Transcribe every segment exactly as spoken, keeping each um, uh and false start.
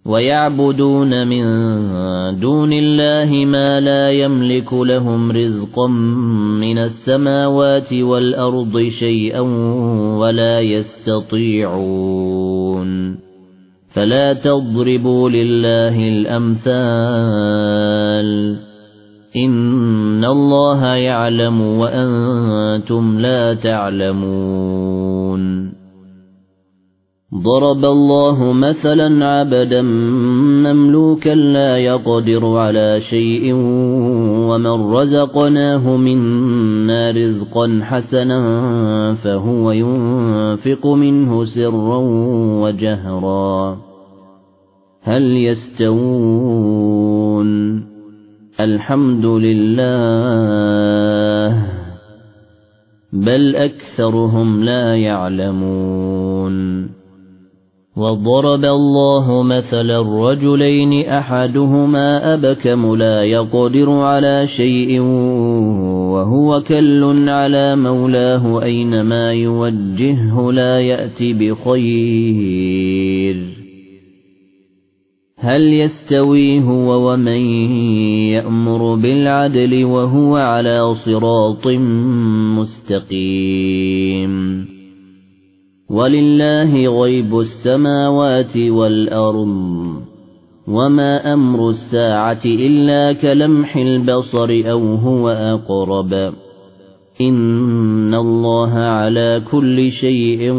ويعبدون من دون الله ما لا يملك لهم رزقا من السماوات والأرض شيئا ولا يستطيعون فلا تضربوا لله الأمثال إن الله يعلم وأنتم لا تعلمون ضرب الله مثلا عبدا مملوكا لا يقدر على شيء ومن رزقناه منا رزقا حسنا فهو ينفق منه سرا وجهرا هل يستوون الحمد لله بل أكثرهم لا يعلمون وضرب الله مثلا رجلين أحدهما أبكم لا يقدر على شيء وهو كل على مولاه أينما يوجهه لا يأتي بخير هل يستوي هو ومن يأمر بالعدل وهو على صراط مستقيم ولله غيب السماوات والأرض وما أمر الساعة إلا كلمح البصر أو هو أقرب إن الله على كل شيء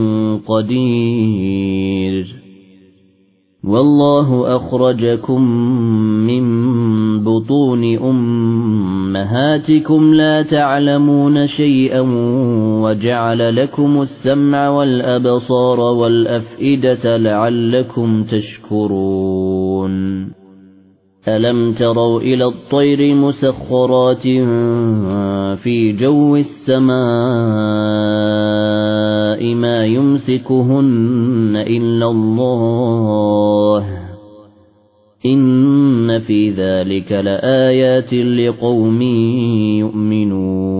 قدير والله أخرجكم من بطون أمهاتكم لا تعلمون شيئا وجعل لكم السمع والأبصار والأفئدة لعلكم تشكرون ألم تروا إلى الطير مسخرات في جو السماء ما يمسكهن إلا الله إن في ذلك لآيات لقوم يؤمنون